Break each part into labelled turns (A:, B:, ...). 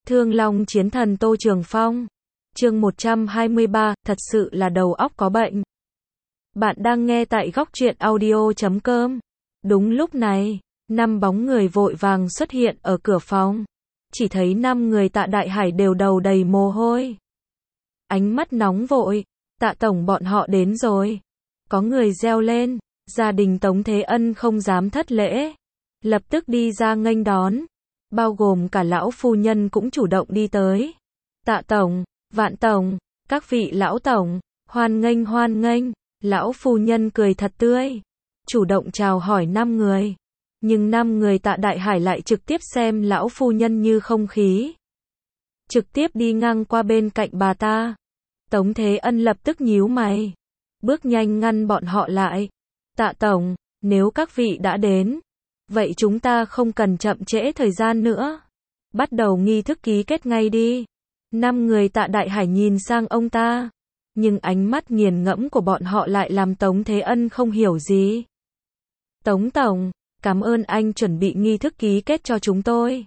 A: Thương Long Chiến Thần Tô Trường Phong. Chương 123, thật sự là đầu óc có bệnh. Bạn đang nghe tại góc truyện audio.com. Đúng lúc này, 5 bóng người vội vàng xuất hiện ở cửa phòng. Chỉ thấy 5 người Tạ Đại Hải đều đầu đầy mồ hôi. Ánh mắt nóng vội, Tạ tổng bọn họ đến rồi. Có người reo lên, gia đình Tống Thế Ân không dám thất lễ. Lập tức đi ra nghênh đón. Bao gồm cả lão phu nhân cũng chủ động đi tới. Tạ tổng, Vạn tổng, các vị lão tổng, hoan nghênh. Lão phu nhân cười thật tươi, chủ động chào hỏi 5 người. Nhưng 5 người Tạ Đại Hải lại trực tiếp xem lão phu nhân như không khí. Trực tiếp đi ngang qua bên cạnh bà ta. Tống Thế Ân lập tức nhíu mày, bước nhanh ngăn bọn họ lại. Tạ tổng, nếu các vị đã đến, vậy chúng ta không cần chậm trễ thời gian nữa. Bắt đầu nghi thức ký kết ngay đi. 5 người Tạ Đại Hải nhìn sang ông ta. Nhưng ánh mắt nghiền ngẫm của bọn họ lại làm Tống Thế Ân không hiểu gì. Tống tổng, cảm ơn anh chuẩn bị nghi thức ký kết cho chúng tôi.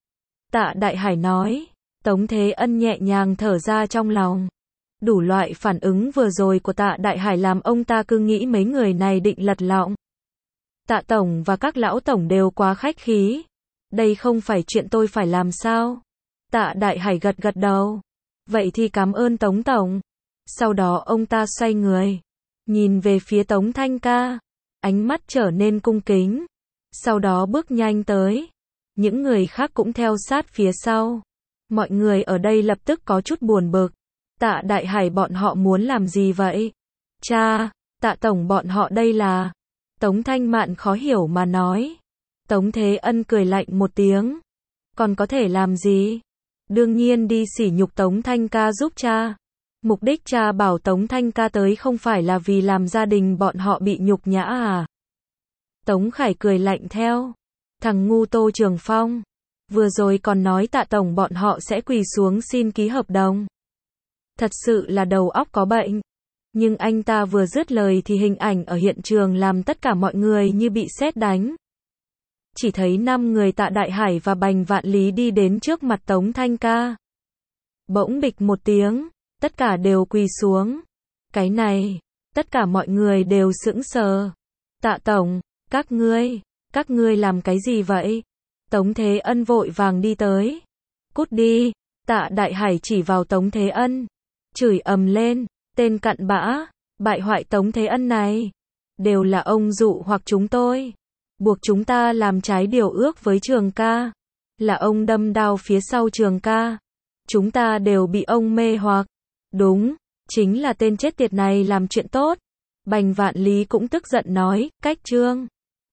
A: Tạ Đại Hải nói. Tống Thế Ân nhẹ nhàng thở ra trong lòng. Đủ loại phản ứng vừa rồi của Tạ Đại Hải làm ông ta cứ nghĩ mấy người này định lật lọng. Tạ tổng và các lão tổng đều quá khách khí. Đây không phải chuyện tôi phải làm sao? Tạ Đại Hải gật đầu. Vậy thì cảm ơn Tống tổng. Sau đó ông ta xoay người, nhìn về phía Tống Thanh Ca, ánh mắt trở nên cung kính. Sau đó bước nhanh tới. Những người khác cũng theo sát phía sau. Mọi người ở đây lập tức có chút buồn bực. Tạ Đại Hải bọn họ muốn làm gì vậy? Cha, Tạ tổng bọn họ đây là... Tống Thanh Mạn khó hiểu mà nói. Tống Thế Ân cười lạnh một tiếng. Còn có thể làm gì? Đương nhiên đi sỉ nhục Tống Thanh Ca giúp cha. Mục đích cha bảo Tống Thanh Ca tới không phải là vì làm gia đình bọn họ bị nhục nhã à? Tống Khải cười lạnh theo. Thằng ngu Tô Trường Phong. Vừa rồi còn nói Tạ tổng bọn họ sẽ quỳ xuống xin ký hợp đồng. Thật sự là đầu óc có bệnh. Nhưng anh ta vừa dứt lời thì hình ảnh ở hiện trường làm tất cả mọi người như bị sét đánh. Chỉ thấy 5 người Tạ Đại Hải và Bành Vạn Lý đi đến trước mặt Tống Thanh Ca. Bỗng bịch một tiếng, tất cả đều quỳ xuống. Cái này, tất cả mọi người đều sững sờ. Tạ tổng, các ngươi làm cái gì vậy? Tống Thế Ân vội vàng đi tới. Cút đi, Tạ Đại Hải chỉ vào Tống Thế Ân, chửi ầm lên, tên cặn bã, bại hoại Tống Thế Ân này. Đều là ông dụ hoặc chúng tôi. Buộc chúng ta làm trái điều ước với Trường ca. Là ông đâm đao phía sau Trường ca. Chúng ta đều bị ông mê hoặc. Đúng, chính là tên chết tiệt này làm chuyện tốt. Bành Vạn Lý cũng tức giận nói, cách Trương